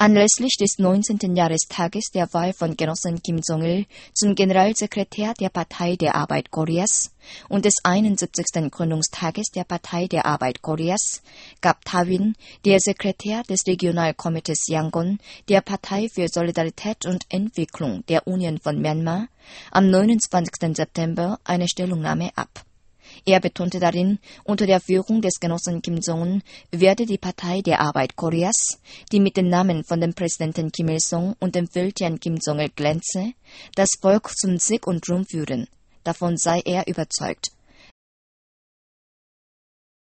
Anlässlich des 19. Jahrestages der Wahl von Genossen Kim Jong-il zum Generalsekretär der Partei der Arbeit Koreas und des 71. Gründungstages der Partei der Arbeit Koreas gab Tawin, der Sekretär des Regionalkomitees Yangon der Partei für Solidarität und Entwicklung der Union von Myanmar, am 29. September eine Stellungnahme ab. Er betonte darin, unter der Führung des Genossen Kim Jong-un werde die Partei der Arbeit Koreas, die mit den Namen von dem Präsidenten Kim Il-sung und dem Feldherrn Kim Jong-il glänze, das Volk zum Sieg und Ruhm führen. Davon sei er überzeugt.